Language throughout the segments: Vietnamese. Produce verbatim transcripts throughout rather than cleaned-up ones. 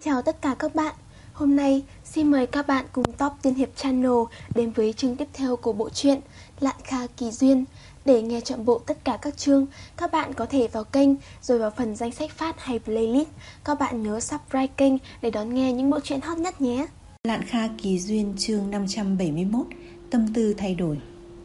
Chào tất cả các bạn. Hôm nay xin mời các bạn cùng Top Tiên Hiệp Channel đến với chương tiếp theo của bộ truyện Lạn Kha Kỳ Duyên. Để nghe trọn bộ tất cả các chương, các bạn có thể vào kênh rồi vào phần danh sách phát hay playlist. Các bạn nhớ subscribe kênh để đón nghe những bộ truyện hot nhất nhé. Lạn Kha Kỳ Duyên chương năm trăm bảy mươi mốt. Tâm tư thay đổi.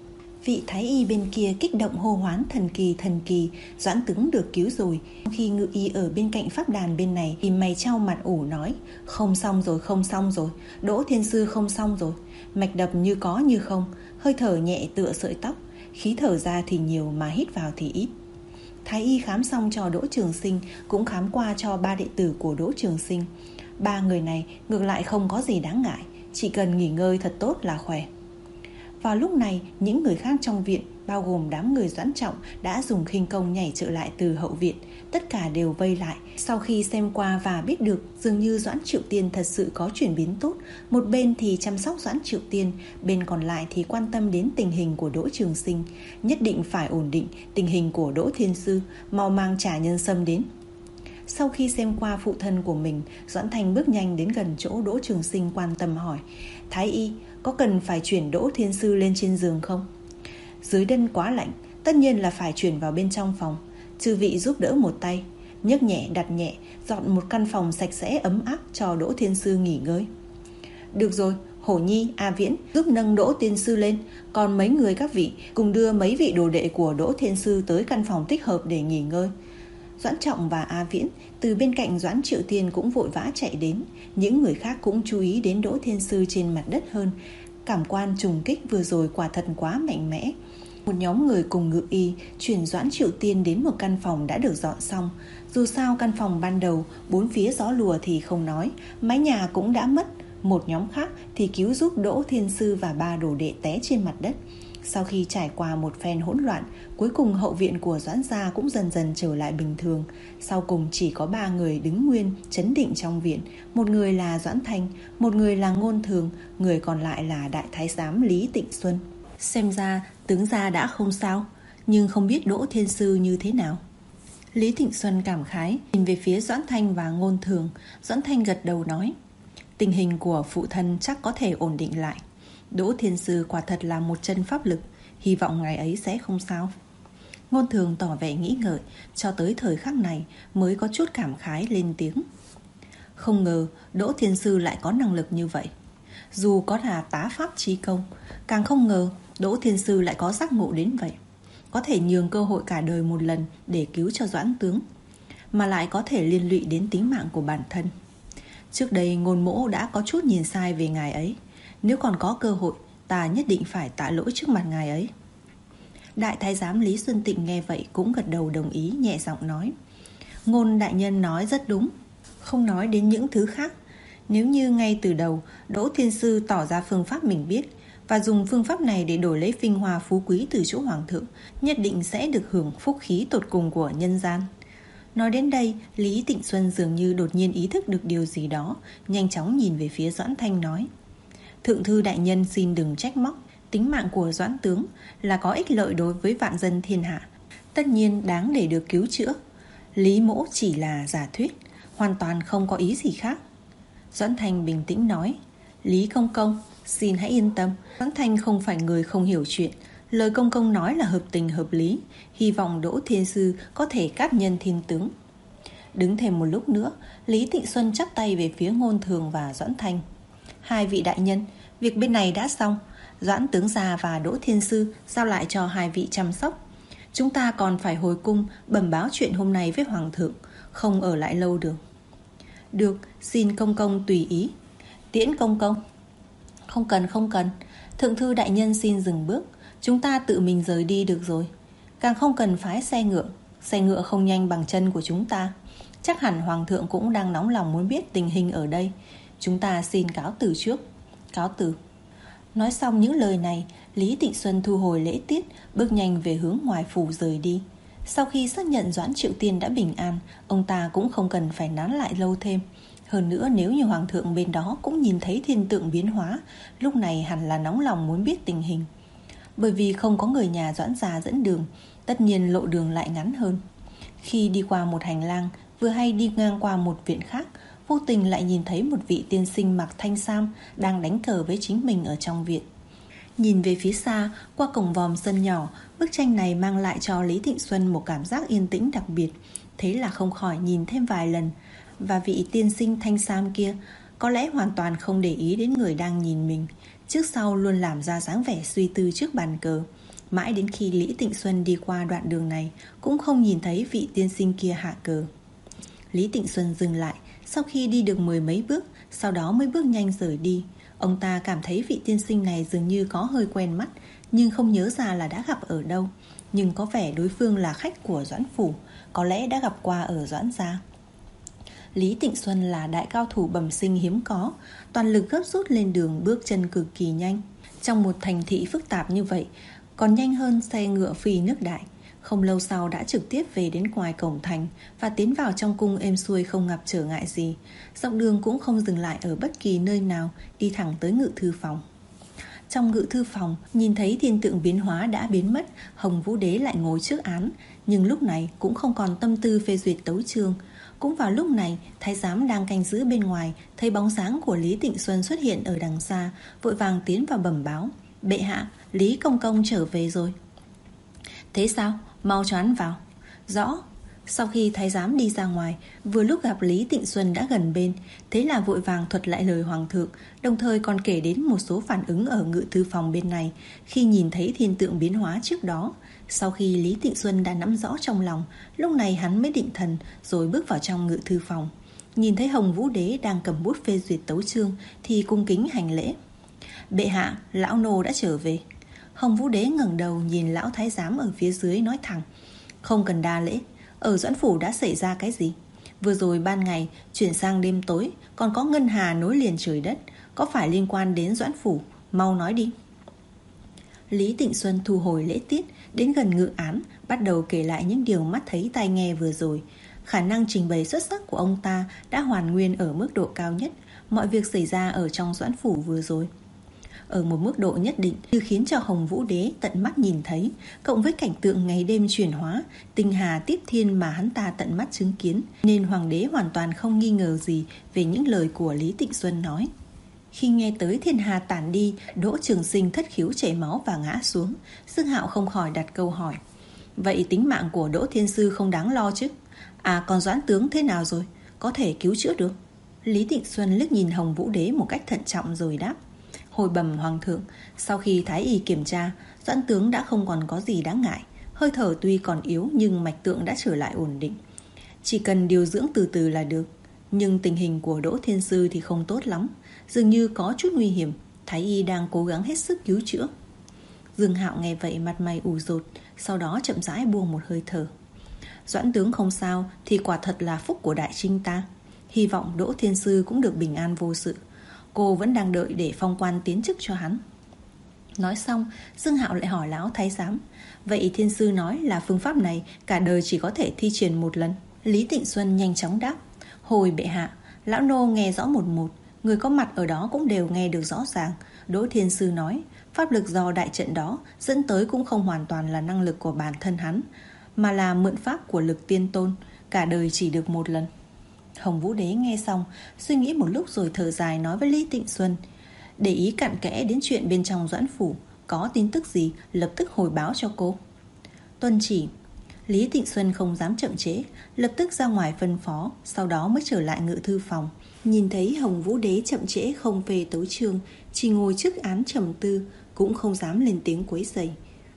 Vị thái y bên kia kích động hô hoán thần kỳ thần kỳ, Doãn tướng được cứu rồi. Khi ngự y ở bên cạnh pháp đàn bên này thì mày trao mặt ủ nói: không xong rồi, không xong rồi, Đỗ Thiên Sư không xong rồi. Mạch đập như có như không, hơi thở nhẹ tựa sợi tóc, khí thở ra thì nhiều mà hít vào thì ít. Thái y khám xong cho Đỗ Trường Sinh, cũng khám qua cho ba đệ tử của Đỗ Trường Sinh. Ba người này ngược lại không có gì đáng ngại, chỉ cần nghỉ ngơi thật tốt là khỏe. Vào lúc này, những người khác trong viện, bao gồm đám người Doãn Trọng, đã dùng khinh công nhảy trở lại từ hậu viện. Tất cả đều vây lại. Sau khi xem qua và biết được dường như Doãn Triệu Tiên thật sự có chuyển biến tốt, một bên thì chăm sóc Doãn Triệu Tiên, bên còn lại thì quan tâm đến tình hình của Đỗ Trường Sinh. Nhất định phải ổn định tình hình của Đỗ Thiên Sư, mau mang Trà Nhân Sâm đến. Sau khi xem qua phụ thân của mình, Doãn Thanh bước nhanh đến gần chỗ Đỗ Trường Sinh, quan tâm hỏi: Thái y, có cần phải chuyển Đỗ Thiên Sư lên trên giường không? Dưới đất quá lạnh, tất nhiên là phải chuyển vào bên trong phòng. Chư vị giúp đỡ một tay, nhấc nhẹ đặt nhẹ, dọn một căn phòng sạch sẽ ấm áp cho Đỗ Thiên Sư nghỉ ngơi. Được rồi, Hổ Nhi, A Viễn giúp nâng Đỗ Thiên Sư lên, còn mấy người các vị cùng đưa mấy vị đồ đệ của Đỗ Thiên Sư tới căn phòng thích hợp để nghỉ ngơi. Doãn Trọng và A Viễn từ bên cạnh Doãn Triệu Tiên cũng vội vã chạy đến. Những người khác cũng chú ý đến Đỗ Thiên Sư trên mặt đất hơn. Cảm quan trùng kích vừa rồi quả thật quá mạnh mẽ. Một nhóm người cùng ngự y chuyển Doãn Triệu Tiên đến một căn phòng đã được dọn xong. Dù sao căn phòng ban đầu bốn phía gió lùa thì không nói, mái nhà cũng đã mất. Một nhóm khác thì cứu giúp Đỗ Thiên Sư và ba đồ đệ té trên mặt đất. Sau khi trải qua một phen hỗn loạn, cuối cùng hậu viện của Doãn gia cũng dần dần trở lại bình thường. Sau cùng chỉ có ba người đứng nguyên, trấn định trong viện. Một người là Doãn Thanh, một người là Ngôn Thường, người còn lại là Đại Thái giám Lý Tịnh Xuân. Xem ra tướng gia đã không sao, nhưng không biết Đỗ Thiên Sư như thế nào. Lý Tịnh Xuân cảm khái, nhìn về phía Doãn Thanh và Ngôn Thường. Doãn Thanh gật đầu nói: tình hình của phụ thân chắc có thể ổn định lại. Đỗ Thiên Sư quả thật là một chân pháp lực, hy vọng ngày ấy sẽ không sao. Ngôn Thường tỏ vẻ nghĩ ngợi, cho tới thời khắc này mới có chút cảm khái lên tiếng: không ngờ Đỗ Thiên Sư lại có năng lực như vậy. Dù có là tá pháp chí công, càng không ngờ Đỗ Thiên Sư lại có giác ngộ đến vậy. Có thể nhường cơ hội cả đời một lần để cứu cho Doãn tướng, mà lại có thể liên lụy đến tính mạng của bản thân. Trước đây Ngôn mỗ đã có chút nhìn sai về ngài ấy. Nếu còn có cơ hội, ta nhất định phải tạ lỗi trước mặt ngài ấy. Đại Thái giám Lý Xuân Tịnh nghe vậy cũng gật đầu đồng ý, nhẹ giọng nói: Ngôn đại nhân nói rất đúng. Không nói đến những thứ khác, nếu như ngay từ đầu Đỗ Thiên Sư tỏ ra phương pháp mình biết và dùng phương pháp này để đổi lấy vinh hoa phú quý từ chỗ hoàng thượng, nhất định sẽ được hưởng phúc khí tột cùng của nhân gian. Nói đến đây, Lý Tịnh Xuân dường như đột nhiên ý thức được điều gì đó, nhanh chóng nhìn về phía Doãn Thanh nói: Thượng thư đại nhân xin đừng trách móc, tính mạng của Doãn tướng là có ích lợi đối với vạn dân thiên hạ, tất nhiên đáng để được cứu chữa. Lý mỗ chỉ là giả thuyết, hoàn toàn không có ý gì khác. Doãn Thanh bình tĩnh nói: Lý công công, xin hãy yên tâm, Doãn Thanh không phải người không hiểu chuyện. Lời công công nói là hợp tình hợp lý, hy vọng Đỗ Thiên Sư có thể cát nhân thiên tướng. Đứng thêm một lúc nữa, Lý Tịnh Xuân chắp tay về phía Ngôn Thường và Doãn Thanh: Hai vị đại nhân, việc bên này đã xong. Doãn tướng gia và Đỗ Thiên Sư giao lại cho hai vị chăm sóc. Chúng ta còn phải hồi cung bẩm báo chuyện hôm nay với hoàng thượng, không ở lại lâu được. Được, xin công công tùy ý. Tiễn công công. Không cần không cần, thượng thư đại nhân xin dừng bước, chúng ta tự mình rời đi được rồi. Càng không cần phái xe ngựa, xe ngựa không nhanh bằng chân của chúng ta. Chắc hẳn hoàng thượng cũng đang nóng lòng muốn biết tình hình ở đây. Chúng ta xin cáo từ trước. Cáo từ. Nói xong những lời này, Lý Tịnh Xuân thu hồi lễ tiết, bước nhanh về hướng ngoài phủ rời đi. Sau khi xác nhận Doãn Triệu Tiên đã bình an, ông ta cũng không cần phải nán lại lâu thêm. Hơn nữa, nếu như hoàng thượng bên đó cũng nhìn thấy thiên tượng biến hóa, lúc này hẳn là nóng lòng muốn biết tình hình. Bởi vì không có người nhà Doãn gia dẫn đường, tất nhiên lộ đường lại ngắn hơn. Khi đi qua một hành lang, vừa hay đi ngang qua một viện khác, vô tình lại nhìn thấy một vị tiên sinh mặc thanh sam đang đánh cờ với chính mình ở trong viện. Nhìn về phía xa, qua cổng vòm sân nhỏ, bức tranh này mang lại cho Lý Thịnh Xuân một cảm giác yên tĩnh đặc biệt. Thế là không khỏi nhìn thêm vài lần. Và vị tiên sinh thanh sam kia có lẽ hoàn toàn không để ý đến người đang nhìn mình, trước sau luôn làm ra dáng vẻ suy tư trước bàn cờ. Mãi đến khi Lý Thịnh Xuân đi qua đoạn đường này cũng không nhìn thấy vị tiên sinh kia hạ cờ. Lý Thịnh Xuân dừng lại sau khi đi được mười mấy bước, sau đó mới bước nhanh rời đi. Ông ta cảm thấy vị tiên sinh này dường như có hơi quen mắt, nhưng không nhớ ra là đã gặp ở đâu. Nhưng có vẻ đối phương là khách của Doãn phủ, có lẽ đã gặp qua ở Doãn gia. Lý Thịnh Xuân là đại cao thủ bẩm sinh hiếm có, toàn lực gấp rút lên đường, bước chân cực kỳ nhanh. Trong một thành thị phức tạp như vậy, còn nhanh hơn xe ngựa phi nước đại. Không lâu sau đã trực tiếp về đến ngoài cổng thành và tiến vào trong cung êm xuôi không gặp trở ngại gì. Dọc đường cũng không dừng lại ở bất kỳ nơi nào, đi thẳng tới ngự thư phòng. Trong ngự thư phòng, nhìn thấy thiên tượng biến hóa đã biến mất, Hồng Vũ Đế lại ngồi trước án, nhưng lúc này cũng không còn tâm tư phê duyệt tấu chương. Cũng vào lúc này, thái giám đang canh giữ bên ngoài thấy bóng dáng của Lý Thịnh Xuân xuất hiện ở đằng xa, vội vàng tiến vào bẩm báo: "Bệ hạ, Lý công công trở về rồi." "Thế sao? Mau cho hắn vào." "Rõ." Sau khi thái giám đi ra ngoài, vừa lúc gặp Lý Thịnh Xuân đã gần bên, thế là vội vàng thuật lại lời hoàng thượng, đồng thời còn kể đến một số phản ứng ở ngự thư phòng bên này khi nhìn thấy thiên tượng biến hóa trước đó. Sau khi Lý Thịnh Xuân đã nắm rõ trong lòng, lúc này hắn mới định thần rồi bước vào trong ngự thư phòng. Nhìn thấy Hồng Vũ Đế đang cầm bút phê duyệt tấu chương thì cung kính hành lễ: "Bệ hạ, lão nô đã trở về." Hồng Vũ Đế ngẩng đầu nhìn lão thái giám ở phía dưới nói thẳng: "Không cần đa lễ. Ở Doãn phủ đã xảy ra cái gì? Vừa rồi ban ngày chuyển sang đêm tối, còn có ngân hà nối liền trời đất, có phải liên quan đến Doãn phủ? Mau nói đi." Lý Thịnh Xuân thu hồi lễ tiết, đến gần ngự án, bắt đầu kể lại những điều mắt thấy tai nghe vừa rồi. Khả năng trình bày xuất sắc của ông ta đã hoàn nguyên ở mức độ cao nhất mọi việc xảy ra ở trong Doãn phủ vừa rồi. Ở một mức độ nhất định như khiến cho Hồng Vũ Đế tận mắt nhìn thấy, cộng với cảnh tượng ngày đêm chuyển hóa, tinh hà tiếp thiên mà hắn ta tận mắt chứng kiến, nên hoàng đế hoàn toàn không nghi ngờ gì về những lời của Lý Thịnh Xuân nói. Khi nghe tới thiên hà tản đi, Đỗ Trường Sinh thất khiếu chảy máu và ngã xuống, Dương Hạo không khỏi đặt câu hỏi: "Vậy tính mạng của Đỗ Thiên Sư không đáng lo chứ? À, còn Doãn tướng thế nào rồi? Có thể cứu chữa được?" Lý Thịnh Xuân liếc nhìn Hồng Vũ Đế một cách thận trọng rồi đáp: "Hồi bẩm hoàng thượng, sau khi thái y kiểm tra, Doãn tướng đã không còn có gì đáng ngại. Hơi thở tuy còn yếu nhưng mạch tượng đã trở lại ổn định. Chỉ cần điều dưỡng từ từ là được. Nhưng tình hình của Đỗ Thiên Sư thì không tốt lắm, dường như có chút nguy hiểm. Thái y đang cố gắng hết sức cứu chữa." Dương Hạo nghe vậy mặt mày ủ rột, sau đó chậm rãi buông một hơi thở. "Doãn tướng không sao thì quả thật là phúc của đại trinh ta. Hy vọng Đỗ Thiên Sư cũng được bình an vô sự. Cô vẫn đang đợi để phong quan tiến chức cho hắn." Nói xong, Dương Hạo lại hỏi lão thái giám: "Vậy Thiên Sư nói là phương pháp này cả đời chỉ có thể thi triển một lần?" Lý Thịnh Xuân nhanh chóng đáp: "Hồi bệ hạ, lão nô nghe rõ một một, người có mặt ở đó cũng đều nghe được rõ ràng. Đỗ Thiên Sư nói pháp lực do đại trận đó dẫn tới cũng không hoàn toàn là năng lực của bản thân hắn, mà là mượn pháp của lực tiên tôn, cả đời chỉ được một lần." Hồng Vũ Đế nghe xong, suy nghĩ một lúc rồi thở dài nói với Lý Thịnh Xuân: "Để ý cặn kẽ đến chuyện bên trong Doãn phủ, có tin tức gì lập tức hồi báo cho cô." "Tuân chỉ." Lý Thịnh Xuân không dám chậm trễ, lập tức ra ngoài phân phó, sau đó mới trở lại ngự thư phòng. Nhìn thấy Hồng Vũ Đế chậm trễ không về tấu chương, chỉ ngồi trước án trầm tư, cũng không dám lên tiếng quấy rầy.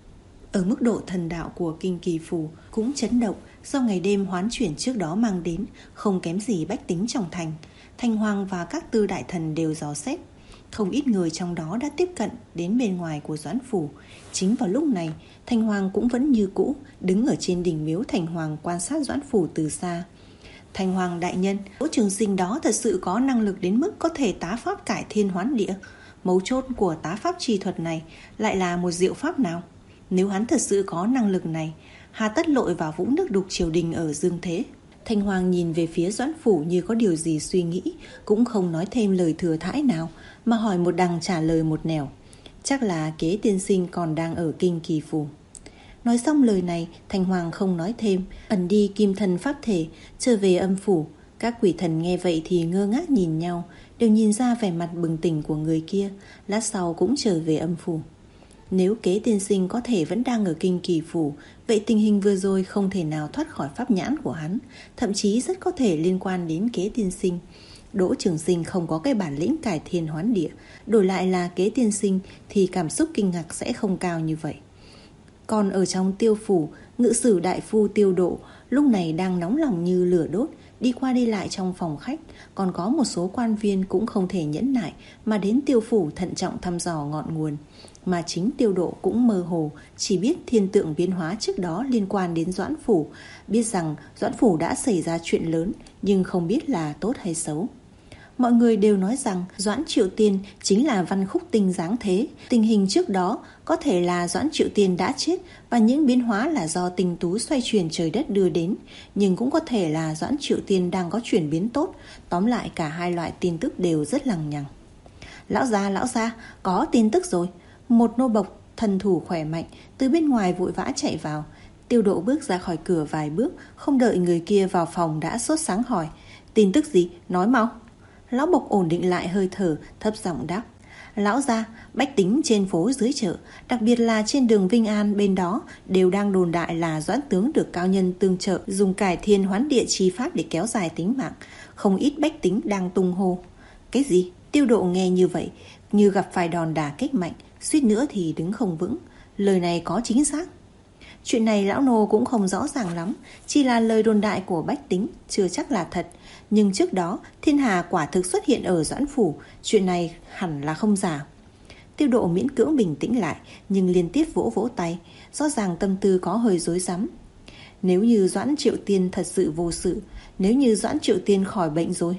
Ở mức độ thần đạo của Kinh Kỳ Phủ cũng chấn động do ngày đêm hoán chuyển trước đó mang đến, không kém gì bách tính trong thành. Thành Hoàng và các tư đại thần đều dò xét, không ít người trong đó đã tiếp cận đến bên ngoài của Doãn phủ. Chính vào lúc này, Thành Hoàng cũng vẫn như cũ, đứng ở trên đỉnh miếu Thành Hoàng quan sát Doãn phủ từ xa. "Thành Hoàng đại nhân, Đỗ Trường Sinh đó thật sự có năng lực đến mức có thể tá pháp cải thiên hoán địa. Mấu chốt của tá pháp chi thuật này lại là một diệu pháp nào? Nếu hắn thật sự có năng lực này, hà tất lội vào vũng nước đục triều đình ở dương thế?" Thành Hoàng nhìn về phía Doãn phủ như có điều gì suy nghĩ, cũng không nói thêm lời thừa thãi nào, mà hỏi một đằng trả lời một nẻo: "Chắc là Kế tiên sinh còn đang ở Kinh Kỳ Phủ." Nói xong lời này, Thành Hoàng không nói thêm, ẩn đi kim thân pháp thể, trở về âm phủ. Các quỷ thần nghe vậy thì ngơ ngác nhìn nhau, đều nhìn ra vẻ mặt bừng tỉnh của người kia, lát sau cũng trở về âm phủ. Nếu Kế tiên sinh có thể vẫn đang ở Kinh Kỳ Phủ, vậy tình hình vừa rồi không thể nào thoát khỏi pháp nhãn của hắn, thậm chí rất có thể liên quan đến Kế tiên sinh. Đỗ Trường Sinh không có cái bản lĩnh cải thiên hoán địa, đổi lại là Kế tiên sinh thì cảm xúc kinh ngạc sẽ không cao như vậy. Còn ở trong Tiêu phủ, ngự sử đại phu Tiêu Độ lúc này đang nóng lòng như lửa đốt, đi qua đi lại trong phòng khách. Còn có một số quan viên cũng không thể nhẫn nại mà đến Tiêu phủ thận trọng thăm dò ngọn nguồn. Mà chính Tiêu Độ cũng mơ hồ, chỉ biết thiên tượng biến hóa trước đó liên quan đến Doãn phủ, biết rằng Doãn phủ đã xảy ra chuyện lớn, nhưng không biết là tốt hay xấu. Mọi người đều nói rằng Doãn Triệu Tiên chính là Văn Khúc Tinh giáng thế. Tình hình trước đó có thể là Doãn Triệu Tiên đã chết và những biến hóa là do tinh tú xoay chuyển trời đất đưa đến, nhưng cũng có thể là Doãn Triệu Tiên đang có chuyển biến tốt. Tóm lại cả hai loại tin tức đều rất lằng nhằng. Lão gia, lão gia, có tin tức rồi. Một nô bộc thần thủ khỏe mạnh từ bên ngoài vội vã chạy vào. Tiêu Độ bước ra khỏi cửa vài bước, không đợi người kia vào phòng đã sốt sáng hỏi: tin tức gì? Nói mau. Lão bộc ổn định lại hơi thở, thấp giọng đáp: lão gia, bách tính trên phố dưới chợ, đặc biệt là trên đường Vinh An bên đó, đều đang đồn đại là Doãn tướng được cao nhân tương trợ, dùng cải thiên hoán địa chi pháp để kéo dài tính mạng. Không ít bách tính đang tung hô. Cái gì? Tiêu Độ nghe như vậy như gặp phải đòn đả kích mạnh, suýt nữa thì đứng không vững. Lời này có chính xác? Chuyện này lão nô cũng không rõ ràng lắm, chỉ là lời đồn đại của bách tính, chưa chắc là thật. Nhưng trước đó thiên hà quả thực xuất hiện ở Doãn phủ, chuyện này hẳn là không giả. Tiêu Độ miễn cưỡng bình tĩnh lại, nhưng liên tiếp vỗ vỗ tay, rõ ràng tâm tư có hơi rối rắm. Nếu như Doãn Triệu Tiên thật sự vô sự, nếu như Doãn Triệu Tiên khỏi bệnh rồi.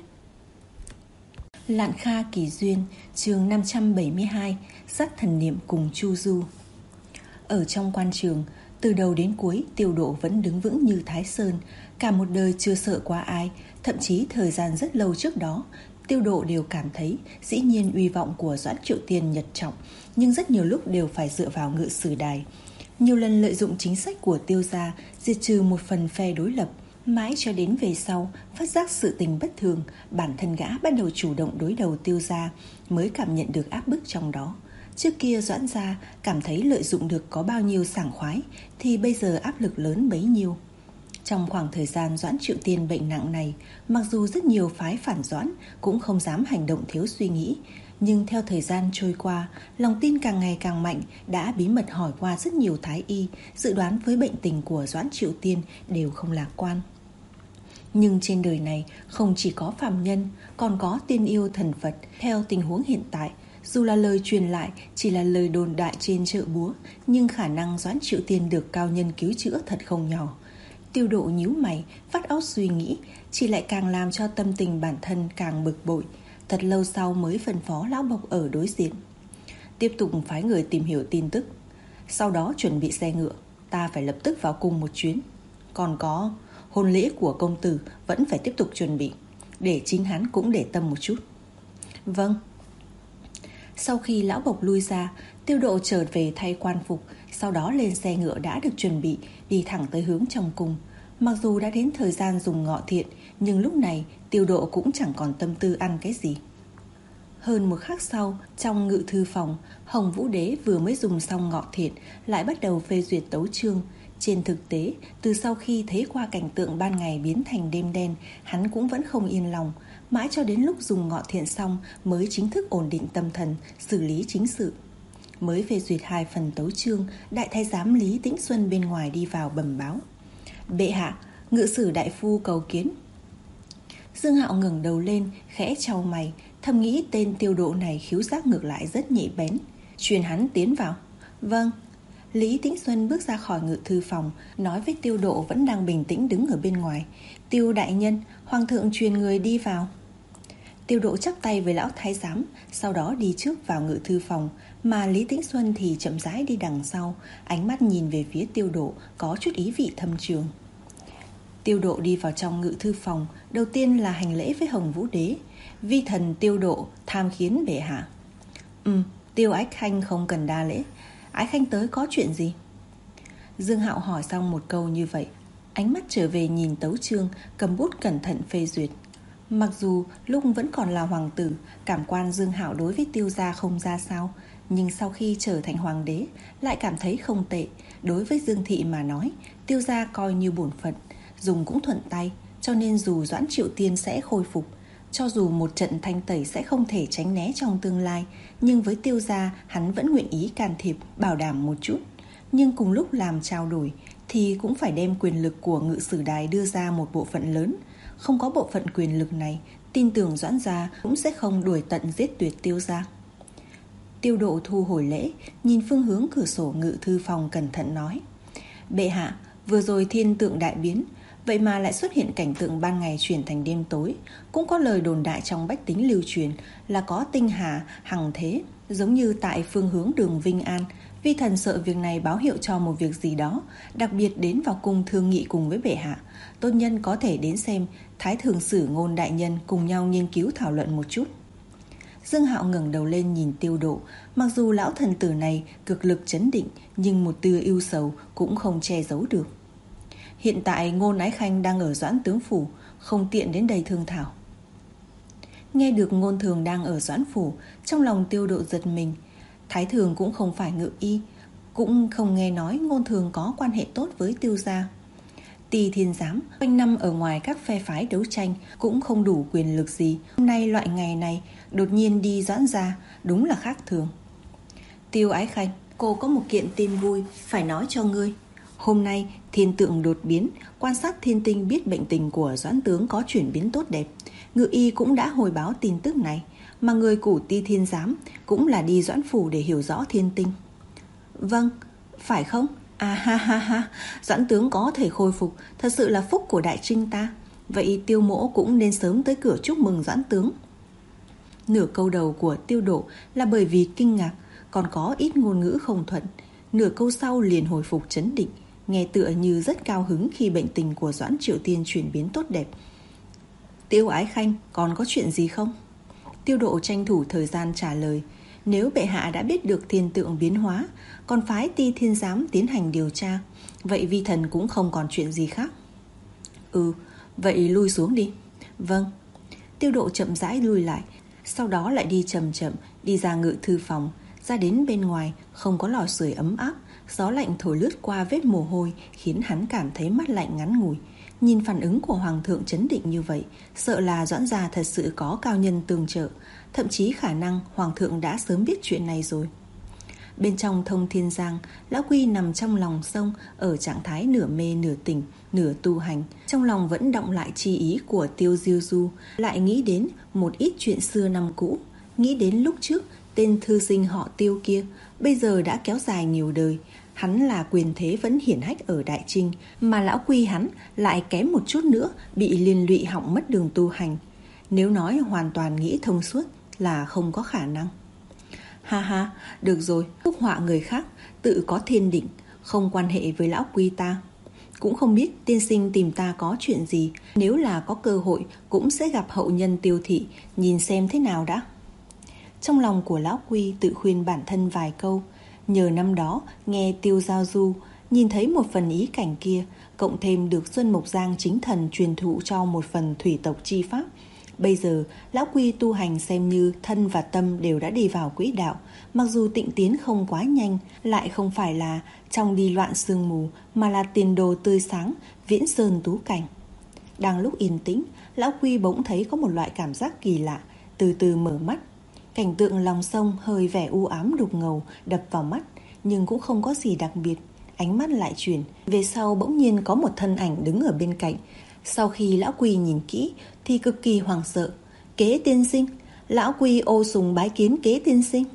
Lạn Kha Kỳ Duyên, chương năm trăm bảy mươi hai, Dắt thần niệm cùng Chu Du. Ở trong quan trường, từ đầu đến cuối Tiêu Độ vẫn đứng vững như Thái Sơn, cả một đời chưa sợ qua ai. Thậm chí thời gian rất lâu trước đó, Tiêu Độ đều cảm thấy dĩ nhiên uy vọng của Doãn Triệu Tiên nhật trọng, nhưng rất nhiều lúc đều phải dựa vào ngự sử đài. Nhiều lần lợi dụng chính sách của Tiêu gia diệt trừ một phần phe đối lập. Mãi cho đến về sau phát giác sự tình bất thường, bản thân gã bắt đầu chủ động đối đầu Tiêu gia, mới cảm nhận được áp bức trong đó. Trước kia Doãn gia cảm thấy lợi dụng được có bao nhiêu sảng khoái, thì bây giờ áp lực lớn bấy nhiêu. Trong khoảng thời gian Doãn Triệu Tiên bệnh nặng này, mặc dù rất nhiều phái phản Doãn cũng không dám hành động thiếu suy nghĩ, nhưng theo thời gian trôi qua, lòng tin càng ngày càng mạnh, đã bí mật hỏi qua rất nhiều thái y, dự đoán với bệnh tình của Doãn Triệu Tiên đều không lạc quan. Nhưng trên đời này không chỉ có phàm nhân, còn có tiên yêu thần Phật. Theo tình huống hiện tại, dù là lời truyền lại chỉ là lời đồn đại trên chợ búa, nhưng khả năng Doãn Triệu Tiên được cao nhân cứu chữa thật không nhỏ. Tiêu Độ nhíu mày, vắt óc suy nghĩ, chỉ lại càng làm cho tâm tình bản thân càng bực bội. Thật lâu sau mới phân phó lão bộc ở đối diện: tiếp tục phái người tìm hiểu tin tức, sau đó chuẩn bị xe ngựa, ta phải lập tức vào cung một chuyến. Còn có hôn lễ của công tử vẫn phải tiếp tục chuẩn bị, để chính hắn cũng để tâm một chút. Vâng. Sau khi lão bộc lui ra, Tiêu Độ trở về thay quan phục, sau đó lên xe ngựa đã được chuẩn bị, đi thẳng tới hướng trong cung. Mặc dù đã đến thời gian dùng ngọ thiện, nhưng lúc này Tiêu Độ cũng chẳng còn tâm tư ăn cái gì. Hơn một khắc sau, trong ngự thư phòng, Hồng Vũ Đế vừa mới dùng xong ngọ thiện, lại bắt đầu phê duyệt tấu chương. Trên thực tế, từ sau khi thấy qua cảnh tượng ban ngày biến thành đêm đen, hắn cũng vẫn không yên lòng. Mãi cho đến lúc dùng ngọ thiện xong mới chính thức ổn định tâm thần, xử lý chính sự. Mới phê duyệt hai phần tấu chương, đại thái giám Lý Tĩnh Xuân bên ngoài đi vào bẩm báo: bệ hạ, ngự sử đại phu cầu kiến. Dương Hạo ngẩng đầu lên, khẽ chau mày, thầm nghĩ tên Tiêu Độ này khiếu giác ngược lại rất nhạy bén. Truyền hắn tiến vào. Vâng. Lý Tĩnh Xuân bước ra khỏi ngự thư phòng, nói với Tiêu Độ vẫn đang bình tĩnh đứng ở bên ngoài: Tiêu đại nhân, hoàng thượng truyền người đi vào. Tiêu Độ chắp tay với lão thái giám, sau đó đi trước vào ngự thư phòng, mà Lý Tĩnh Xuân thì chậm rãi đi đằng sau, ánh mắt nhìn về phía Tiêu Độ có chút ý vị thâm trường. Tiêu Độ đi vào trong ngự thư phòng, đầu tiên là hành lễ với Hồng Vũ Đế: vi thần Tiêu Độ tham kiến bệ hạ. Ừ, Tiêu Ái Khanh không cần đa lễ. Ái Khanh tới có chuyện gì? Dương Hạo hỏi xong một câu như vậy, ánh mắt trở về nhìn tấu chương, cầm bút cẩn thận phê duyệt. Mặc dù lúc vẫn còn là hoàng tử, cảm quan Dương Hạo đối với Tiêu gia không ra sao, nhưng sau khi trở thành hoàng đế lại cảm thấy không tệ. Đối với Dương thị mà nói, Tiêu gia coi như bổn phận, dùng cũng thuận tay, cho nên dù Doãn Triệu Tiên sẽ khôi phục, cho dù một trận thanh tẩy sẽ không thể tránh né trong tương lai, nhưng với Tiêu gia hắn vẫn nguyện ý can thiệp, bảo đảm một chút. Nhưng cùng lúc làm trao đổi thì cũng phải đem quyền lực của Ngự Sử Đài đưa ra một bộ phận lớn. Không có bộ phận quyền lực này, tin tưởng Doãn gia cũng sẽ không đuổi tận giết tuyệt Tiêu gia. Tiêu Độ thu hồi lễ, nhìn phương hướng cửa sổ ngự thư phòng cẩn thận nói: Bệ hạ, vừa rồi thiên tượng đại biến, vậy mà lại xuất hiện cảnh tượng ban ngày chuyển thành đêm tối. Cũng có lời đồn đại trong bách tính lưu truyền là có tinh hà hằng thế, giống như tại phương hướng đường Vinh An. Vi thần sợ việc này báo hiệu cho một việc gì đó, đặc biệt đến vào cung thương nghị cùng với bệ hạ. Tôn nhân có thể đến xem Thái Thường Sử Ngôn đại nhân cùng nhau nghiên cứu thảo luận một chút. Dương Hạo ngẩng đầu lên nhìn Tiêu Độ, mặc dù lão thần tử này cực lực trấn định, nhưng một tia ưu sầu cũng không che giấu được. Hiện tại Ngôn Ái Khanh đang ở Doãn tướng phủ, không tiện đến đây thương thảo. Nghe được Ngôn Thường đang ở Doãn phủ, trong lòng Tiêu Độ giật mình. Thái Thường cũng không phải ngự y, cũng không nghe nói Ngôn Thường có quan hệ tốt với Tiêu gia. Tỳ Thiên Giám quanh năm ở ngoài các phe phái đấu tranh, cũng không đủ quyền lực gì. Hôm nay loại ngày này đột nhiên đi Doãn gia, đúng là khác thường. Tiêu Ái Khanh, cô có một kiện tin vui phải nói cho ngươi. Hôm nay thiên tượng đột biến, quan sát thiên tinh biết bệnh tình của Doãn tướng có chuyển biến tốt đẹp. Ngự y cũng đã hồi báo tin tức này, mà người của Tỳ Thiên Giám cũng là đi Doãn phủ để hiểu rõ thiên tinh. Vâng, phải không? À ha ha ha, Doãn tướng có thể khôi phục, thật sự là phúc của đại trinh ta. Vậy Tiêu mỗ cũng nên sớm tới cửa chúc mừng Doãn tướng. Nửa câu đầu của Tiêu Độ là bởi vì kinh ngạc, còn có ít ngôn ngữ không thuận. Nửa câu sau liền hồi phục trấn định, nghe tựa như rất cao hứng khi bệnh tình của Doãn Triệu Tiên chuyển biến tốt đẹp. Tiêu Ái Khanh, còn có chuyện gì không? Tiêu Độ tranh thủ thời gian trả lời. Nếu bệ hạ đã biết được thiên tượng biến hóa, còn phái Tỳ Thiên Giám tiến hành điều tra, vậy vi thần cũng không còn chuyện gì khác. Ừ, vậy lui xuống đi. Vâng. Tiêu Độ chậm rãi lui lại, sau đó lại đi chậm chậm đi ra ngự thư phòng. Ra đến bên ngoài không có lò sưởi ấm áp, gió lạnh thổi lướt qua vết mồ hôi khiến hắn cảm thấy mát lạnh ngắn ngủi. Nhìn phản ứng của hoàng thượng trấn định như vậy, sợ là Doãn gia thật sự có cao nhân tương trợ, thậm chí khả năng hoàng thượng đã sớm biết chuyện này rồi. Bên trong Thông Thiên Giang, Lão Quy nằm trong lòng sông, ở trạng thái nửa mê nửa tỉnh, nửa tu hành. Trong lòng vẫn đọng lại chi ý của Tiêu Diêu Du, lại nghĩ đến một ít chuyện xưa năm cũ, nghĩ đến lúc trước tên thư sinh họ Tiêu kia bây giờ đã kéo dài nhiều đời. Hắn là quyền thế vẫn hiển hách ở Đại Trinh, mà Lão Quy hắn lại kém một chút nữa bị liên lụy hỏng mất đường tu hành. Nếu nói hoàn toàn nghĩ thông suốt là không có khả năng. Ha ha, được rồi, phúc họa người khác, tự có thiên định, không quan hệ với Lão Quy ta. Cũng không biết tiên sinh tìm ta có chuyện gì, nếu là có cơ hội cũng sẽ gặp hậu nhân Tiêu thị, nhìn xem thế nào đã. Trong lòng của Lão Quy tự khuyên bản thân vài câu, nhờ năm đó nghe Tiêu Giao Du, nhìn thấy một phần ý cảnh kia, cộng thêm được Xuân Mộc Giang chính thần truyền thụ cho một phần thủy tộc chi pháp. Bây giờ Lão Quy tu hành xem như thân và tâm đều đã đi vào quỹ đạo, mặc dù tịnh tiến không quá nhanh, lại không phải là trong đi loạn sương mù, mà là tiền đồ tươi sáng, viễn sơn tú cảnh. Đang lúc yên tĩnh, Lão Quy bỗng thấy có một loại cảm giác kỳ lạ, từ từ mở mắt. Cảnh tượng lòng sông hơi vẻ u ám đục ngầu đập vào mắt, nhưng cũng không có gì đặc biệt. Ánh mắt lại chuyển, về sau bỗng nhiên có một thân ảnh đứng ở bên cạnh. Sau khi Lão Quy nhìn kỹ thì cực kỳ hoảng sợ. Kế tiên sinh, Lão Quy ô sùng bái kiến Kế tiên sinh.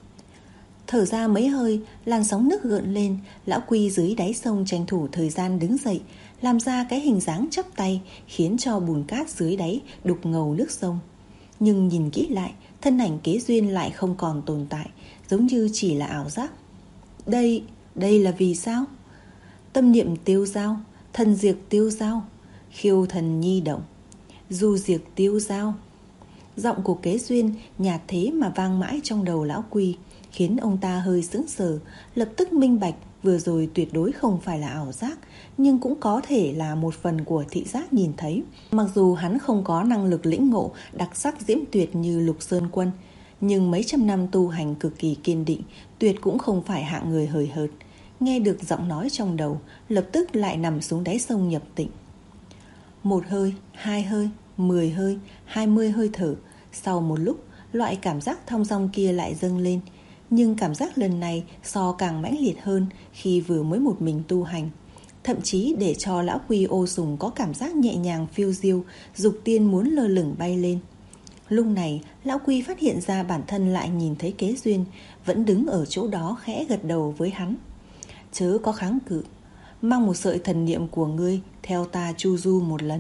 Thở ra mấy hơi, làn sóng nước gợn lên. Lão Quy dưới đáy sông tranh thủ thời gian đứng dậy, làm ra cái hình dáng chắp tay, khiến cho bùn cát dưới đáy đục ngầu nước sông. Nhưng nhìn kỹ lại, thân ảnh Kế Duyên lại không còn tồn tại, giống như chỉ là ảo giác. Đây, đây là vì sao? Tâm niệm tiêu dao, thần diệt tiêu dao, khiêu thần nhi động, du diệt tiêu dao. Giọng của Kế Duyên nhạt thế mà vang mãi trong đầu Lão Quy, khiến ông ta hơi sững sờ, lập tức minh bạch vừa rồi tuyệt đối không phải là ảo giác, nhưng cũng có thể là một phần của thị giác nhìn thấy. Mặc dù hắn không có năng lực lĩnh ngộ đặc sắc diễm tuyệt như Lục Sơn Quân, nhưng mấy trăm năm tu hành cực kỳ kiên định, tuyệt cũng không phải hạng người hời hợt. Nghe được giọng nói trong đầu, lập tức lại nằm xuống đáy sông nhập tịnh. Một hơi, hai hơi, mười hơi, hai mươi hơi thở. Sau một lúc, loại cảm giác thong dong kia lại dâng lên. Nhưng cảm giác lần này so càng mãnh liệt hơn khi vừa mới một mình tu hành. Thậm chí để cho lão Quy ô sùng có cảm giác nhẹ nhàng phiêu diêu, dục tiên muốn lơ lửng bay lên. Lúc này, lão Quy phát hiện ra bản thân lại nhìn thấy Kế Duyên, vẫn đứng ở chỗ đó khẽ gật đầu với hắn. Chớ có kháng cự, mang một sợi thần niệm của ngươi theo ta chu du một lần.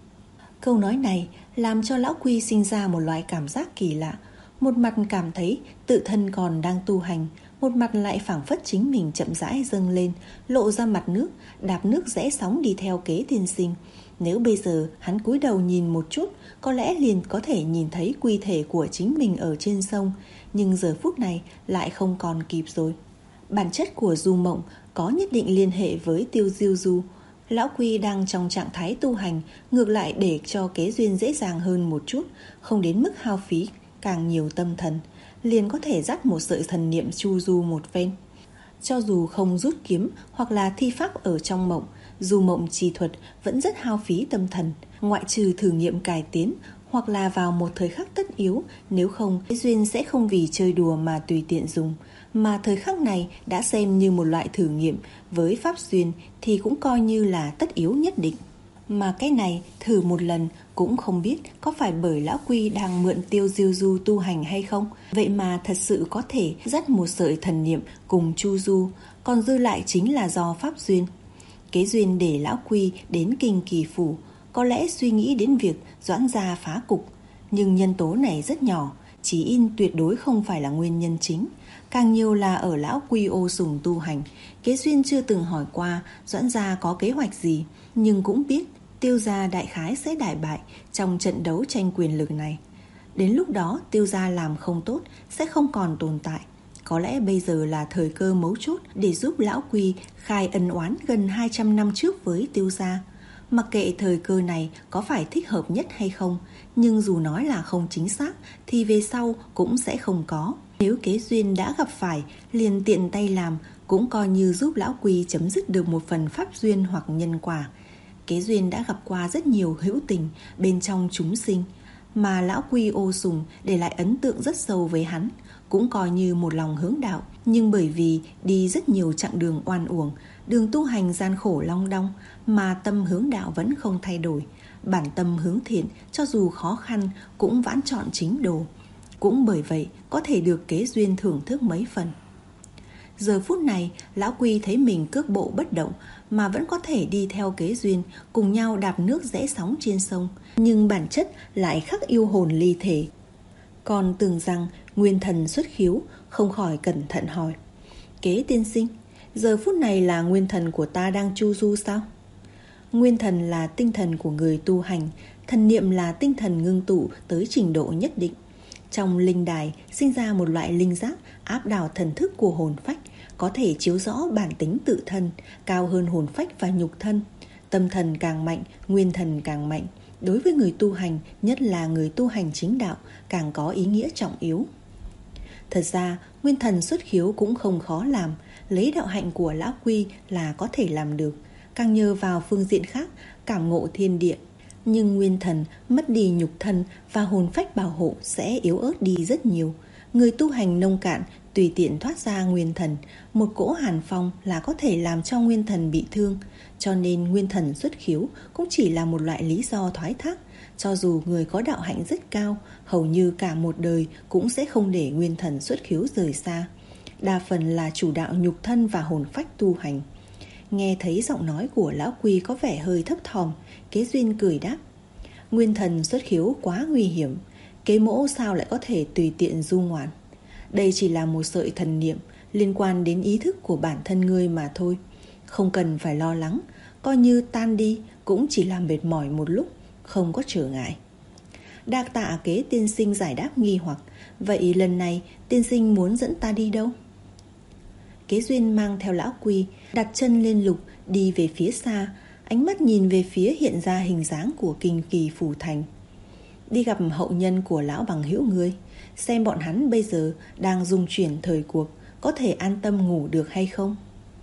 Câu nói này làm cho lão Quy sinh ra một loại cảm giác kỳ lạ. Một mặt cảm thấy tự thân còn đang tu hành, một mặt lại phảng phất chính mình chậm rãi dâng lên, lộ ra mặt nước, đạp nước rẽ sóng đi theo Kế tiên sinh. Nếu bây giờ hắn cúi đầu nhìn một chút, có lẽ liền có thể nhìn thấy quy thể của chính mình ở trên sông, nhưng giờ phút này lại không còn kịp rồi. Bản chất của du mộng có nhất định liên hệ với Tiêu Diêu Du. Lão Quy đang trong trạng thái tu hành, ngược lại để cho Kế Duyên dễ dàng hơn một chút, không đến mức hao phí càng nhiều tâm thần, liền có thể dắt một sợi thần niệm chu du một phen. Cho dù không rút kiếm hoặc là thi pháp ở trong mộng, du mộng chi thuật vẫn rất hao phí tâm thần, ngoại trừ thử nghiệm cải tiến hoặc là vào một thời khắc tất yếu, nếu không Kế Duyên sẽ không vì chơi đùa mà tùy tiện dùng, mà thời khắc này đã xem như một loại thử nghiệm, với pháp duyên thì cũng coi như là tất yếu nhất định. Mà cái này thử một lần cũng không biết có phải bởi lão Quy đang mượn Tiêu Diêu Du tu hành hay không, vậy mà thật sự có thể dắt một sợi thần niệm cùng chu du, còn dư lại chính là do pháp duyên. Kế Duyên để lão Quy đến Kinh Kỳ Phủ, có lẽ suy nghĩ đến việc Doãn gia phá cục, nhưng nhân tố này rất nhỏ, Chí In tuyệt đối không phải là nguyên nhân chính. Càng nhiều là ở lão Quy ô sùng tu hành. Kế Duyên chưa từng hỏi qua Doãn gia có kế hoạch gì, nhưng cũng biết Tiêu gia đại khái sẽ đại bại trong trận đấu tranh quyền lực này. Đến lúc đó Tiêu gia làm không tốt sẽ không còn tồn tại. Có lẽ bây giờ là thời cơ mấu chốt để giúp lão Quy khai ân oán gần hai trăm năm trước với Tiêu gia. Mặc kệ thời cơ này có phải thích hợp nhất hay không, nhưng dù nói là không chính xác thì về sau cũng sẽ không có. Nếu Kế Duyên đã gặp phải, liền tiện tay làm, cũng coi như giúp lão Quy chấm dứt được một phần pháp duyên hoặc nhân quả. Kế Duyên đã gặp qua rất nhiều hữu tình bên trong chúng sinh, mà lão Quy ô sùng để lại ấn tượng rất sâu với hắn, cũng coi như một lòng hướng đạo. Nhưng bởi vì đi rất nhiều chặng đường oan uổng, đường tu hành gian khổ long đong, mà tâm hướng đạo vẫn không thay đổi. Bản tâm hướng thiện cho dù khó khăn cũng vãn chọn chính đồ. Cũng bởi vậy có thể được Kế Duyên thưởng thức mấy phần. Giờ phút này lão Quy thấy mình cước bộ bất động mà vẫn có thể đi theo Kế Duyên, cùng nhau đạp nước rẽ sóng trên sông, nhưng bản chất lại khắc yêu hồn ly thể. Còn tưởng rằng nguyên thần xuất khiếu, không khỏi cẩn thận hỏi: Kế tiên sinh, giờ phút này là nguyên thần của ta đang chu du sao? Nguyên thần là tinh thần của người tu hành, thần niệm là tinh thần ngưng tụ tới trình độ nhất định. Trong linh đài sinh ra một loại linh giác áp đảo thần thức của hồn phách, có thể chiếu rõ bản tính tự thân, cao hơn hồn phách và nhục thân. Tâm thần càng mạnh, nguyên thần càng mạnh. Đối với người tu hành, nhất là người tu hành chính đạo, càng có ý nghĩa trọng yếu. Thật ra, nguyên thần xuất khiếu cũng không khó làm, lấy đạo hạnh của lão Quy là có thể làm được. Càng nhờ vào phương diện khác, cảm ngộ thiên địa. Nhưng nguyên thần mất đi nhục thân và hồn phách bảo hộ sẽ yếu ớt đi rất nhiều. Người tu hành nông cạn tùy tiện thoát ra nguyên thần, một cỗ hàn phong là có thể làm cho nguyên thần bị thương. Cho nên nguyên thần xuất khiếu cũng chỉ là một loại lý do thoái thác. Cho dù người có đạo hạnh rất cao, hầu như cả một đời cũng sẽ không để nguyên thần xuất khiếu rời xa. Đa phần là chủ đạo nhục thân và hồn phách tu hành. Nghe thấy giọng nói của lão Quy có vẻ hơi thấp thỏm, Kế Duyên cười đáp: Nguyên thần xuất khiếu quá nguy hiểm, Kế mỗ sao lại có thể tùy tiện du ngoạn. Đây chỉ là một sợi thần niệm liên quan đến ý thức của bản thân ngươi mà thôi. Không cần phải lo lắng, coi như tan đi cũng chỉ làm mệt mỏi một lúc, không có trở ngại. Đạc tạ Kế tiên sinh giải đáp nghi hoặc. Vậy lần này tiên sinh muốn dẫn ta đi đâu? Kế Duyên mang theo lão Quy, đặt chân lên lục, đi về phía xa, ánh mắt nhìn về phía hiện ra hình dáng của kinh kỳ phủ thành. Đi gặp hậu nhân của lão bằng hữu ngươi, xem bọn hắn bây giờ đang dung chuyển thời cuộc, có thể an tâm ngủ được hay không?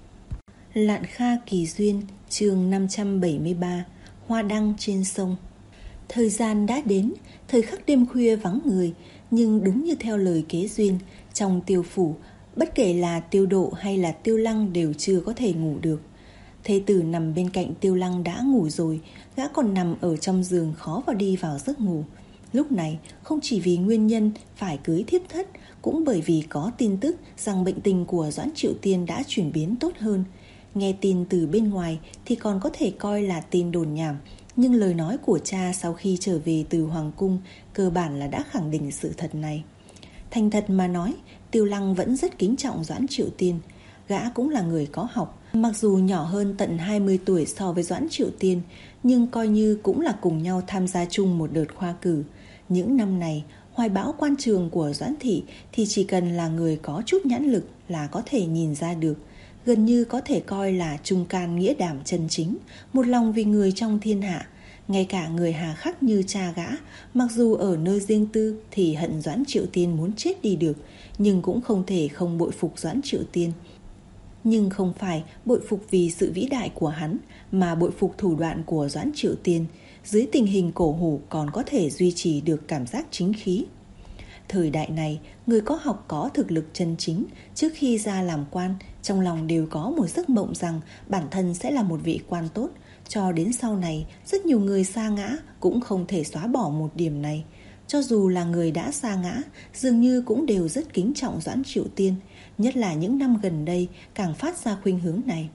Lạn Kha Kỳ Duyên, chương năm trăm bảy mươi ba, hoa đăng trên sông. Thời gian đã đến, thời khắc đêm khuya vắng người, nhưng đúng như theo lời Kế Duyên, trong Tiêu phủ, bất kể là Tiêu Độ hay là Tiêu Lăng đều chưa có thể ngủ được. Thê tử nằm bên cạnh Tiêu Lăng đã ngủ rồi, gã còn nằm ở trong giường khó vào đi vào giấc ngủ. Lúc này, không chỉ vì nguyên nhân phải cưới thiếp thất, cũng bởi vì có tin tức rằng bệnh tình của Doãn Triệu Tiên đã chuyển biến tốt hơn. Nghe tin từ bên ngoài thì còn có thể coi là tin đồn nhảm, nhưng lời nói của cha sau khi trở về từ Hoàng cung cơ bản là đã khẳng định sự thật này. Thành thật mà nói, Tiêu Lăng vẫn rất kính trọng Doãn Triệu Tiên. Gã cũng là người có học, mặc dù nhỏ hơn tận hai mươi tuổi so với Doãn Triệu Tiên, nhưng coi như cũng là cùng nhau tham gia chung một đợt khoa cử. Những năm này, hoài bão quan trường của Doãn thị thì chỉ cần là người có chút nhãn lực là có thể nhìn ra được, gần như có thể coi là trung can nghĩa đảm chân chính, một lòng vì người trong thiên hạ. Ngay cả người hà khắc như cha gã, mặc dù ở nơi riêng tư thì hận Doãn Triệu Tiên muốn chết đi được, nhưng cũng không thể không bội phục Doãn Triệu Tiên. Nhưng không phải bội phục vì sự vĩ đại của hắn, mà bội phục thủ đoạn của Doãn Triệu Tiên. Dưới tình hình cổ hủ còn có thể duy trì được cảm giác chính khí. Thời đại này, người có học có thực lực chân chính, trước khi ra làm quan, trong lòng đều có một giấc mộng rằng bản thân sẽ là một vị quan tốt. Cho đến sau này, rất nhiều người sa ngã cũng không thể xóa bỏ một điểm này. Cho dù là người đã sa ngã, dường như cũng đều rất kính trọng Doãn Triệu Tiên, nhất là những năm gần đây càng phát ra khuynh hướng này.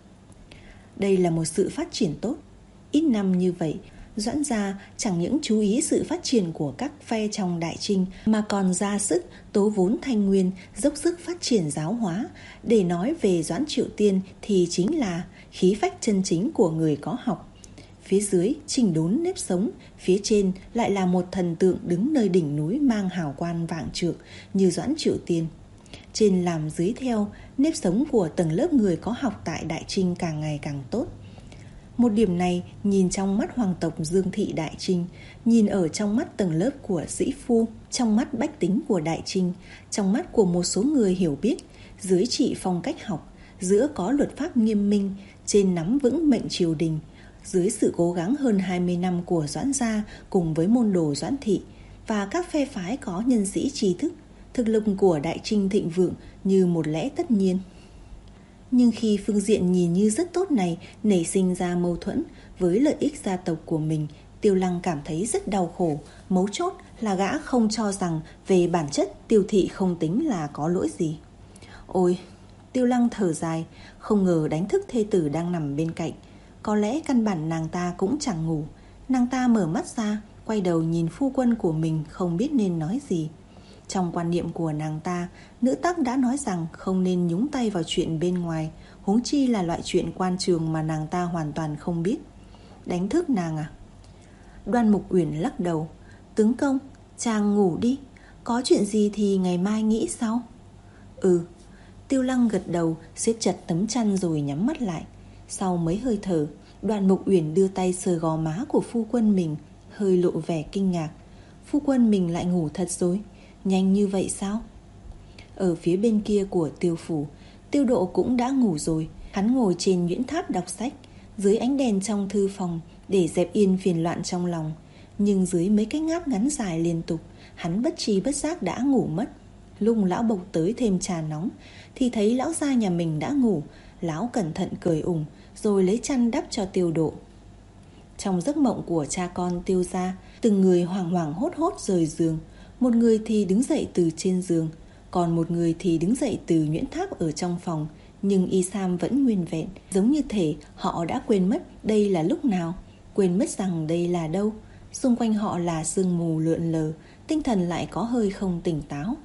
Đây là một sự phát triển tốt. Ít năm như vậy, Doãn gia chẳng những chú ý sự phát triển của các phe trong Đại Trinh mà còn ra sức tố vốn thanh nguyên, dốc sức phát triển giáo hóa. Để nói về Doãn Triệu Tiên thì chính là khí phách chân chính của người có học. Phía dưới chỉnh đốn nếp sống, phía trên lại là một thần tượng đứng nơi đỉnh núi mang hào quang vạn trượng như Doãn Triệu Tiên. Trên làm dưới theo, nếp sống của tầng lớp người có học tại Đại Trinh càng ngày càng tốt. Một điểm này nhìn trong mắt hoàng tộc Dương thị Đại Trinh, nhìn ở trong mắt tầng lớp của sĩ phu, trong mắt bách tính của Đại Trinh, trong mắt của một số người hiểu biết, dưới trị phong cách học, giữa có luật pháp nghiêm minh, trên nắm vững mệnh triều đình, dưới sự cố gắng hơn hai mươi năm của Doãn gia cùng với môn đồ Doãn thị và các phe phái có nhân sĩ trí thức, thực lực của Đại Trinh thịnh vượng như một lẽ tất nhiên. Nhưng khi phương diện nhìn như rất tốt này nảy sinh ra mâu thuẫn với lợi ích gia tộc của mình, Tiêu Lăng cảm thấy rất đau khổ. Mấu chốt là gã không cho rằng về bản chất Tiêu thị không tính là có lỗi gì. Ôi, Tiêu Lăng thở dài, không ngờ đánh thức thê tử đang nằm bên cạnh. Có lẽ căn bản nàng ta cũng chẳng ngủ. Nàng ta mở mắt ra, quay đầu nhìn phu quân của mình không biết nên nói gì. Trong quan niệm của nàng ta, nữ tắc đã nói rằng không nên nhúng tay vào chuyện bên ngoài, huống chi là loại chuyện quan trường mà nàng ta hoàn toàn không biết. Đánh thức nàng à? Đoan Mục Uyển lắc đầu. Tướng công, chàng ngủ đi, có chuyện gì thì ngày mai nghĩ sau. Ừ. Tiêu Lăng gật đầu, siết chặt tấm chăn rồi nhắm mắt lại. Sau mấy hơi thở, Đoan Mục Uyển đưa tay sờ gò má của phu quân mình, hơi lộ vẻ kinh ngạc. Phu quân mình lại ngủ thật rồi? Nhanh như vậy sao? Ở phía bên kia của Tiêu phủ, Tiêu Độ cũng đã ngủ rồi. Hắn ngồi trên nhuyễn tháp đọc sách, dưới ánh đèn trong thư phòng để dẹp yên phiền loạn trong lòng. Nhưng dưới mấy cái ngáp ngắn dài liên tục, hắn bất tri bất giác đã ngủ mất. Lúc lão Bộc tới thêm trà nóng thì thấy lão gia nhà mình đã ngủ. Lão cẩn thận cởi ủng rồi lấy chăn đắp cho Tiêu Độ. Trong giấc mộng của cha con Tiêu gia, từng người hoảng hoảng hốt hốt rời giường. Một người thì đứng dậy từ trên giường, còn một người thì đứng dậy từ nhuyễn tháp ở trong phòng. Nhưng y sam vẫn nguyên vẹn, giống như thể họ đã quên mất đây là lúc nào, quên mất rằng đây là đâu. Xung quanh họ là sương mù lượn lờ, tinh thần lại có hơi không tỉnh táo.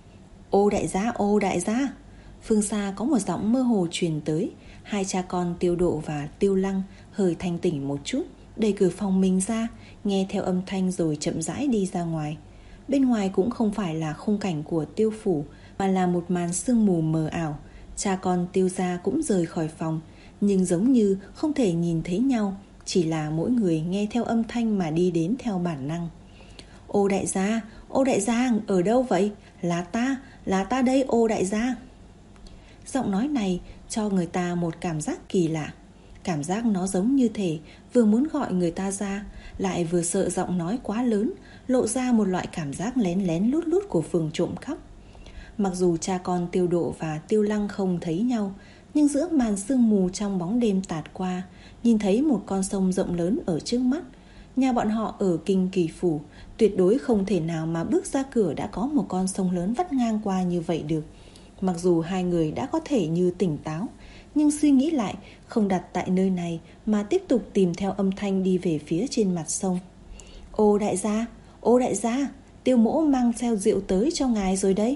Ô đại gia, ô đại gia! Phương xa có một giọng mơ hồ truyền tới. Hai cha con Tiêu Độ và Tiêu Lăng hơi thanh tỉnh một chút, đẩy cửa phòng mình ra, nghe theo âm thanh rồi chậm rãi đi ra ngoài. Bên ngoài cũng không phải là khung cảnh của Tiêu phủ, mà là một màn sương mù mờ ảo. Cha con Tiêu gia cũng rời khỏi phòng, nhưng giống như không thể nhìn thấy nhau, chỉ là mỗi người nghe theo âm thanh mà đi đến theo bản năng. Ô đại gia, ô đại gia, ở đâu vậy? Là ta, là ta đây ô đại gia. Giọng nói này cho người ta một cảm giác kỳ lạ. Cảm giác nó giống như thể vừa muốn gọi người ta ra, lại vừa sợ giọng nói quá lớn, lộ ra một loại cảm giác lén lén lút lút của phường trộm cắp. Mặc dù cha con Tiêu Độ và Tiêu Lăng không thấy nhau, nhưng giữa màn sương mù trong bóng đêm tạt qua, nhìn thấy một con sông rộng lớn ở trước mắt. Nhà bọn họ ở Kinh Kỳ Phủ, tuyệt đối không thể nào mà bước ra cửa đã có một con sông lớn vắt ngang qua như vậy được. Mặc dù hai người đã có thể như tỉnh táo, nhưng suy nghĩ lại, không đặt tại nơi này mà tiếp tục tìm theo âm thanh đi về phía trên mặt sông. Ô đại gia, ô đại gia, Tiêu mỗ mang theo rượu tới cho ngài rồi đấy.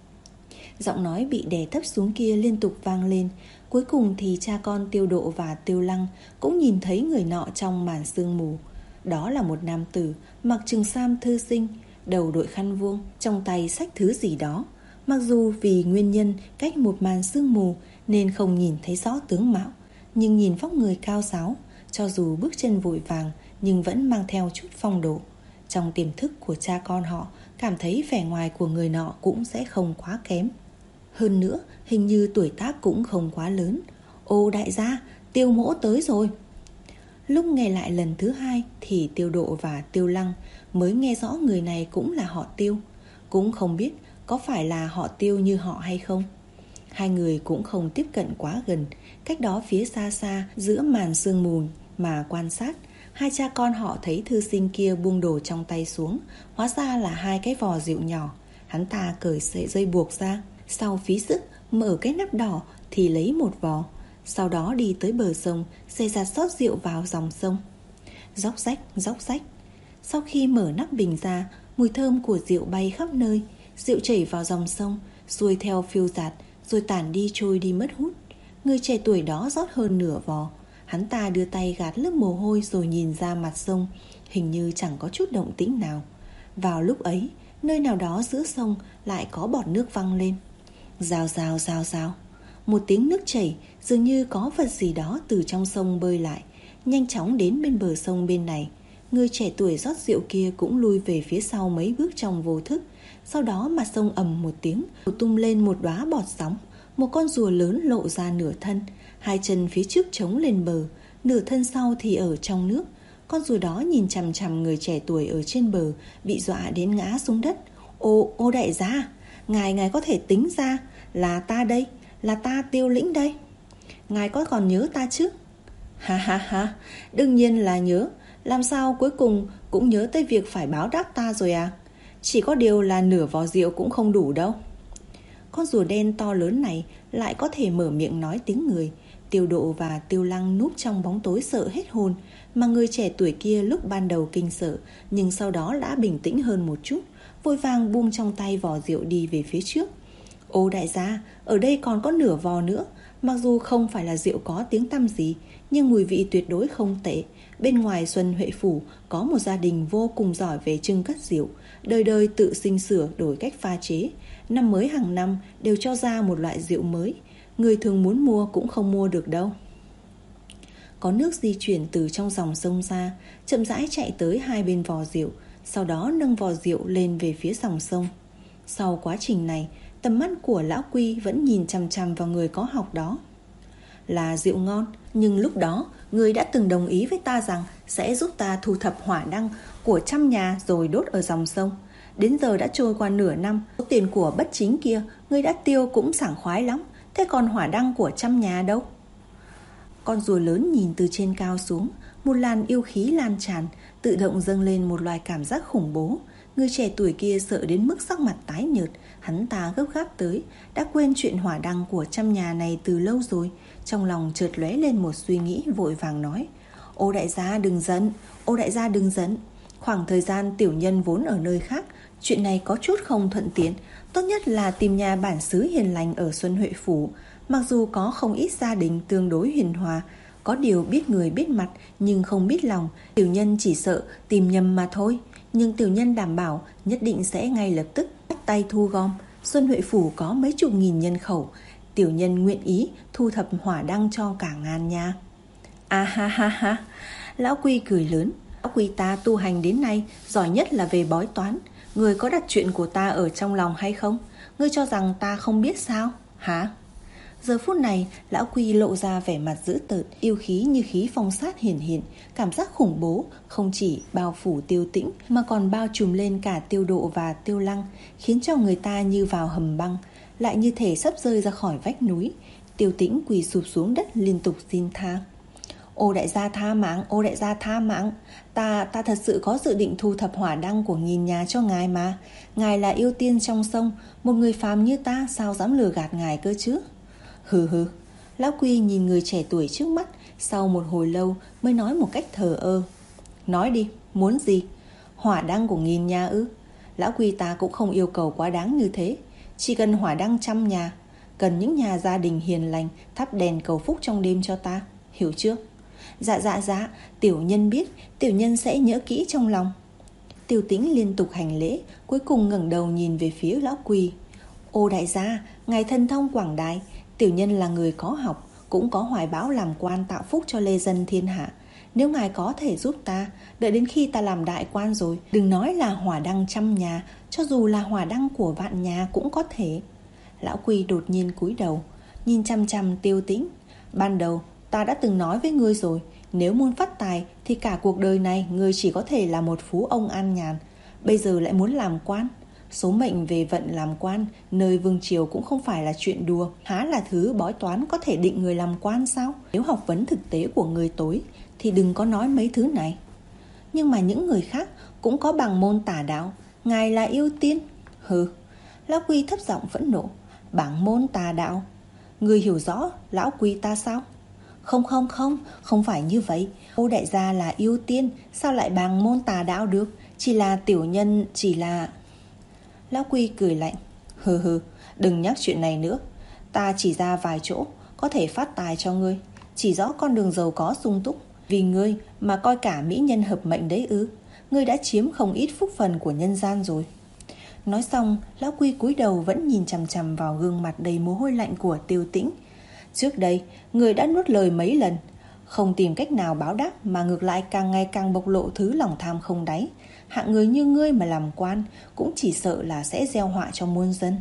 Giọng nói bị đè thấp xuống kia liên tục vang lên. Cuối cùng thì cha con Tiêu Độ và Tiêu Lăng cũng nhìn thấy người nọ trong màn sương mù. Đó là một nam tử mặc trường sam thư sinh, đầu đội khăn vuông, trong tay xách thứ gì đó. Mặc dù vì nguyên nhân cách một màn sương mù nên không nhìn thấy rõ tướng mạo, nhưng nhìn vóc người cao ráo, cho dù bước chân vội vàng nhưng vẫn mang theo chút phong độ. Trong tiềm thức của cha con họ cảm thấy vẻ ngoài của người nọ cũng sẽ không quá kém. Hơn nữa, hình như tuổi tác cũng không quá lớn. Ô đại gia, Tiêu mỗ tới rồi. Lúc nghe lại lần thứ hai thì Tiêu Độ và Tiêu Lăng mới nghe rõ người này cũng là họ Tiêu. Cũng không biết có phải là họ Tiêu như họ hay không. Hai người cũng không tiếp cận quá gần, cách đó phía xa xa giữa màn sương mù mà quan sát. Hai cha con họ thấy thư sinh kia buông đồ trong tay xuống, hóa ra là hai cái vò rượu nhỏ. Hắn ta cởi sợi dây buộc ra, sau phí sức mở cái nắp đỏ thì lấy một vò, sau đó đi tới bờ sông, xề rạt xót rượu vào dòng sông. Róc rách, róc rách. Sau khi mở nắp bình ra, mùi thơm của rượu bay khắp nơi. Rượu chảy vào dòng sông, xuôi theo phiêu dạt, rồi tản đi trôi đi mất hút. Người trẻ tuổi đó rót hơn nửa vò. Hắn ta đưa tay gạt lớp mồ hôi rồi nhìn ra mặt sông, hình như chẳng có chút động tĩnh nào. Vào lúc ấy, nơi nào đó giữa sông lại có bọt nước văng lên. Rào rào rào rào. Một tiếng nước chảy, dường như có vật gì đó từ trong sông bơi lại, nhanh chóng đến bên bờ sông bên này. Người trẻ tuổi rót rượu kia cũng lui về phía sau mấy bước trong vô thức. Sau đó mặt sông ầm một tiếng, tung lên một đóa bọt sóng. Một con rùa lớn lộ ra nửa thân, hai chân phía trước chống lên bờ, nửa thân sau thì ở trong nước. Con rùa đó nhìn chằm chằm người trẻ tuổi ở trên bờ, bị dọa đến ngã xuống đất. Ô, ô đại gia, ngài, ngài có thể tính ra, là ta đây, là ta Tiêu Lĩnh đây. Ngài có còn nhớ ta chứ? Ha ha ha, đương nhiên là nhớ, làm sao cuối cùng cũng nhớ tới việc phải báo đáp ta rồi à? Chỉ có điều là nửa vò rượu cũng không đủ đâu. Con rùa đen to lớn này lại có thể mở miệng nói tiếng người. Tiêu Độ và Tiêu Lăng núp trong bóng tối sợ hết hồn, mà người trẻ tuổi kia lúc ban đầu kinh sợ, nhưng sau đó đã bình tĩnh hơn một chút, vội vàng buông trong tay vò rượu đi về phía trước. Ô đại gia, ở đây còn có nửa vò nữa. Mặc dù không phải là rượu có tiếng tăm gì, nhưng mùi vị tuyệt đối không tệ. Bên ngoài Xuân Huệ Phủ có một gia đình vô cùng giỏi về trưng cất rượu, đời đời tự sinh sửa đổi cách pha chế. Năm mới hàng năm đều cho ra một loại rượu mới, người thường muốn mua cũng không mua được đâu. Có nước di chuyển từ trong dòng sông ra, chậm rãi chạy tới hai bên vò rượu, sau đó nâng vò rượu lên về phía dòng sông. Sau quá trình này, tầm mắt của lão Quy vẫn nhìn chằm chằm vào người có học đó. Là rượu ngon, nhưng lúc đó người đã từng đồng ý với ta rằng sẽ giúp ta thu thập hỏa đăng của trăm nhà rồi đốt ở dòng sông. Đến giờ đã trôi qua nửa năm, số tiền của bất chính kia người đã tiêu cũng sảng khoái lắm. Thế còn hỏa đăng của trăm nhà đâu? Con rùa lớn nhìn từ trên cao xuống, một làn yêu khí lan tràn, tự động dâng lên một loài cảm giác khủng bố. Người trẻ tuổi kia sợ đến mức sắc mặt tái nhợt. Hắn ta gấp gáp tới, đã quên chuyện hỏa đăng của trăm nhà này từ lâu rồi. Trong lòng chợt lóe lên một suy nghĩ, vội vàng nói: Ô đại gia đừng giận, ô đại gia đừng giận. Khoảng thời gian tiểu nhân vốn ở nơi khác, chuyện này có chút không thuận tiện. Tốt nhất là tìm nhà bản xứ hiền lành ở Xuân Huệ Phủ. Mặc dù có không ít gia đình tương đối hiền hòa, có điều biết người biết mặt nhưng không biết lòng, tiểu nhân chỉ sợ tìm nhầm mà thôi. Nhưng tiểu nhân đảm bảo nhất định sẽ ngay lập tức bắt tay thu gom. Xuân Huệ Phủ có mấy chục nghìn nhân khẩu, tiểu nhân nguyện ý thu thập hỏa đăng cho cả ngàn nhà. À ha ha ha, lão Quy cười lớn. Lão Quy ta tu hành đến nay giỏi nhất là về bói toán. Ngươi có đặt chuyện của ta ở trong lòng hay không? Ngươi cho rằng ta không biết sao? Hả? Giờ phút này, lão Quy lộ ra vẻ mặt dữ tợn, yêu khí như khí phong sát hiển hiện. Cảm giác khủng bố không chỉ bao phủ Tiêu Tĩnh mà còn bao trùm lên cả Tiêu Độ và Tiêu Lăng, khiến cho người ta như vào hầm băng, lại như thể sắp rơi ra khỏi vách núi. Tiêu Tĩnh quỳ sụp xuống đất liên tục xin tha. Ô đại gia tha mạng, ô đại gia tha mạng. Ta, ta thật sự có dự định thu thập hỏa đăng của nghìn nhà cho ngài mà. Ngài là yêu tiên trong sông, một người phàm như ta sao dám lừa gạt ngài cơ chứ? Hừ hừ. Lão Quy nhìn người trẻ tuổi trước mắt, sau một hồi lâu mới nói một cách thờ ơ. Nói đi, muốn gì? Hỏa đăng của nghìn nhà ư? Lão Quy ta cũng không yêu cầu quá đáng như thế. Chỉ cần hỏa đăng trăm nhà. Cần những nhà gia đình hiền lành thắp đèn cầu phúc trong đêm cho ta, hiểu chưa? Dạ dạ dạ, tiểu nhân biết, tiểu nhân sẽ nhớ kỹ trong lòng. Tiêu Tĩnh liên tục hành lễ, cuối cùng ngẩng đầu nhìn về phía lão Quy. Ô đại gia, ngài thân thông quảng đại, tiểu nhân là người có học, cũng có hoài bão làm quan tạo phúc cho lê dân thiên hạ. Nếu ngài có thể giúp ta, đợi đến khi ta làm đại quan rồi, đừng nói là hỏa đăng trăm nhà, cho dù là hỏa đăng của vạn nhà cũng có thể. Lão Quy đột nhiên cúi đầu, nhìn chăm chăm Tiêu Tĩnh. Ban đầu ta đã từng nói với ngươi rồi, nếu muốn phát tài thì cả cuộc đời này ngươi chỉ có thể là một phú ông an nhàn. Bây giờ lại muốn làm quan. Số mệnh về vận làm quan nơi vương triều cũng không phải là chuyện đùa. Há là thứ bói toán có thể định người làm quan sao? Nếu học vấn thực tế của người tối thì đừng có nói mấy thứ này. Nhưng mà những người khác cũng có bằng môn tà đạo. Ngài là yêu tiên. Hừ. Lão Quy thấp giọng phẫn nộ. Bảng môn tà đạo? Người hiểu rõ lão Quy ta sao? Không không không, không phải như vậy. Ô đại gia là yêu tiên, sao lại bằng môn tà đạo được? Chỉ là tiểu nhân, chỉ là... Lão Quy cười lạnh. Hừ hừ, đừng nhắc chuyện này nữa. Ta chỉ ra vài chỗ có thể phát tài cho ngươi, chỉ rõ con đường giàu có sung túc. Vì ngươi mà coi cả mỹ nhân hợp mệnh đấy ư? Ngươi đã chiếm không ít phúc phần của nhân gian rồi. Nói xong, lão Quy cúi đầu vẫn nhìn chằm chằm vào gương mặt đầy mồ hôi lạnh của Tiêu Tĩnh. Trước đây, người đã nuốt lời mấy lần, không tìm cách nào báo đáp mà ngược lại càng ngày càng bộc lộ thứ lòng tham không đáy. Hạng người như ngươi mà làm quan cũng chỉ sợ là sẽ gieo họa cho muôn dân.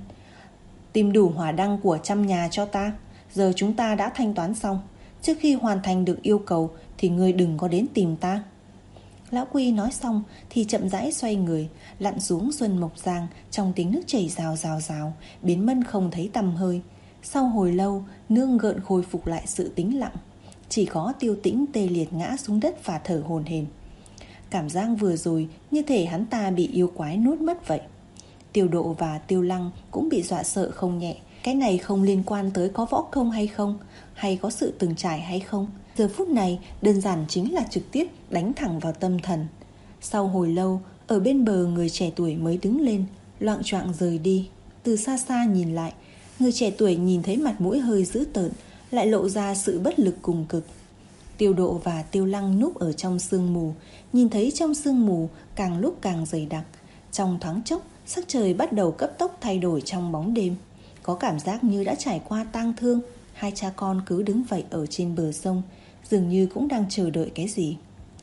Tìm đủ hỏa đăng của trăm nhà cho ta. Giờ chúng ta đã thanh toán xong. Trước khi hoàn thành được yêu cầu thì ngươi đừng có đến tìm ta. Lão Quy nói xong thì chậm rãi xoay người, lặn xuống Xuân Mộc Giang trong tiếng nước chảy rào rào rào, biến mất không thấy tăm hơi. Sau hồi lâu, nương gợn khôi phục lại sự tĩnh lặng. Chỉ có Tiêu Tĩnh tê liệt ngã xuống đất và thở hổn hển. Cảm giác vừa rồi như thể hắn ta bị yêu quái nuốt mất vậy. Tiêu Độ và Tiêu Lăng cũng bị dọa sợ không nhẹ. Cái này không liên quan tới có võ công hay không, hay có sự từng trải hay không. Giờ phút này đơn giản chính là trực tiếp đánh thẳng vào tâm thần. Sau hồi lâu, ở bên bờ người trẻ tuổi mới đứng lên, loạng choạng rời đi. Từ xa xa nhìn lại, người trẻ tuổi nhìn thấy mặt mũi hơi dữ tợn, lại lộ ra sự bất lực cùng cực. Tiêu Độ và Tiêu Lăng núp ở trong sương mù, nhìn thấy trong sương mù càng lúc càng dày đặc. Trong thoáng chốc, sắc trời bắt đầu cấp tốc thay đổi trong bóng đêm. Có cảm giác như đã trải qua tang thương. Hai cha con cứ đứng vậy ở trên bờ sông, dường như cũng đang chờ đợi cái gì.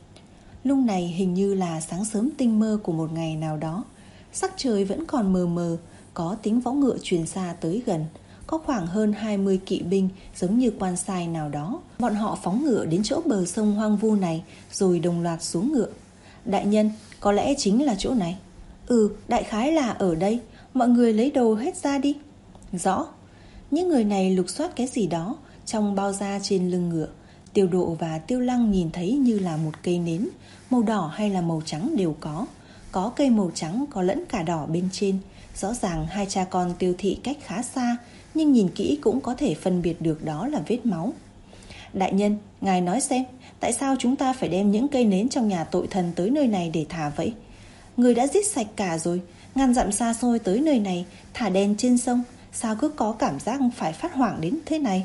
Lúc này hình như là sáng sớm tinh mơ của một ngày nào đó. Sắc trời vẫn còn mờ mờ, có tiếng vó ngựa truyền xa tới gần. Có khoảng hơn hai mươi kỵ binh giống như quan sai nào đó. Bọn họ phóng ngựa đến chỗ bờ sông hoang vu này, rồi đồng loạt xuống ngựa. Đại nhân, có lẽ chính là chỗ này. Ừ, đại khái là ở đây. Mọi người lấy đồ hết ra đi. Rõ. Những người này lục soát cái gì đó trong bao da trên lưng ngựa. Tiêu Độ và Tiêu Lăng nhìn thấy như là một cây nến, màu đỏ hay là màu trắng đều có. Có cây màu trắng có lẫn cả đỏ bên trên. Rõ ràng hai cha con Tiêu thị cách khá xa, nhưng nhìn kỹ cũng có thể phân biệt được đó là vết máu. Đại nhân, ngài nói xem, tại sao chúng ta phải đem những cây nến trong nhà tội thần tới nơi này để thả vậy? Người đã giết sạch cả rồi, ngàn dặm xa xôi tới nơi này, thả đèn trên sông, sao cứ có cảm giác phải phát hoảng đến thế này?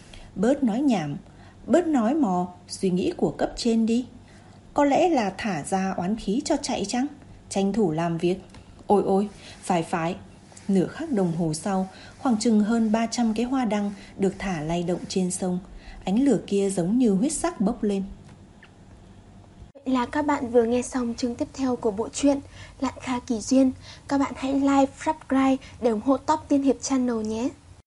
Bớt nói nhảm, bớt nói mò, suy nghĩ của cấp trên đi. Có lẽ là thả ra oán khí cho chạy chăng? Tranh thủ làm việc. Ôi ôi, phải phải. Nửa khắc đồng hồ sau, khoảng chừng hơn ba trăm cái hoa đăng được thả lay động trên sông. Ánh lửa kia giống như huyết sắc bốc lên. Vậy là các bạn vừa nghe xong chương tiếp theo của bộ truyện Lạn Kha Kỳ Duyên. Các bạn hãy like, subscribe để ủng hộ Top Tiên Hiệp Channel nhé.